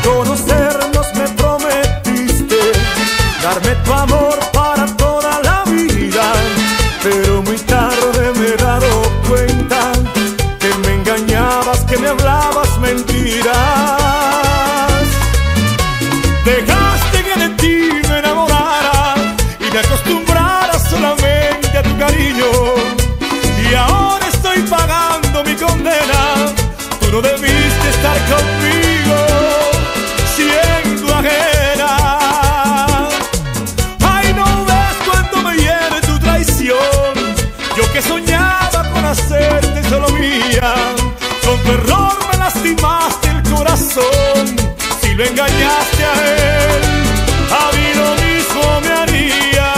conocernos me prometiste darme tu amor para toda la vida, pero muy tarde me he dado cuenta que me engañabas, que me hablabas mentiras. Dejaste que de ti me enamorara y me acostumbrara solamente a tu cariño, y ahora estoy pagando mi condena. Tú no debiste estar conmigo siendo ajena. Ay, no ves cuánto me hiere tu traición. Yo que soñaba con hacerte solo mía, con tu error me lastimaste el corazón. Si lo engañaste a él, a mí lo mismo me haría.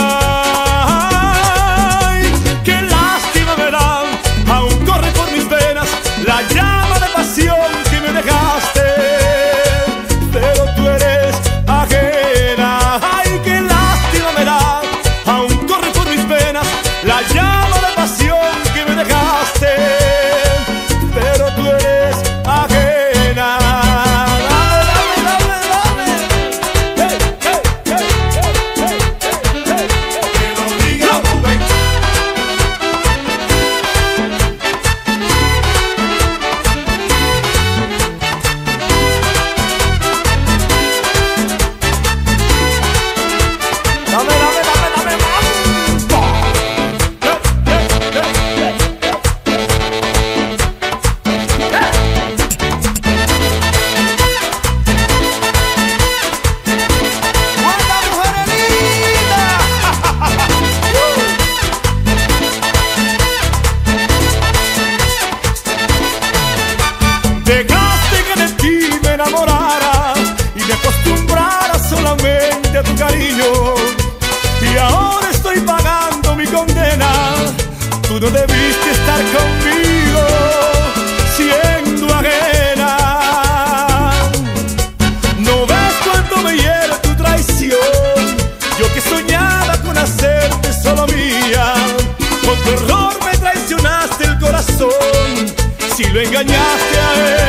Ay, qué lástima me da, aún corre por mis venas la llama de pasión que me dejaste, pero tú eres ajena. Ay, qué lástima me da, aún corre por mis venas la llama de pasión que me dejaste, pero tú eres ajena. Dejaste que de ti me enamorara y me acostumbrara solamente a tu cariño, y ahora estoy pagando mi condena. Tú no debiste estar conmigo siendo ajena. No ves cuánto me hiere tu traición. Yo que soñaba con hacerte solo mía, con tu error me traicionaste el corazón. Si lo engañaste a él,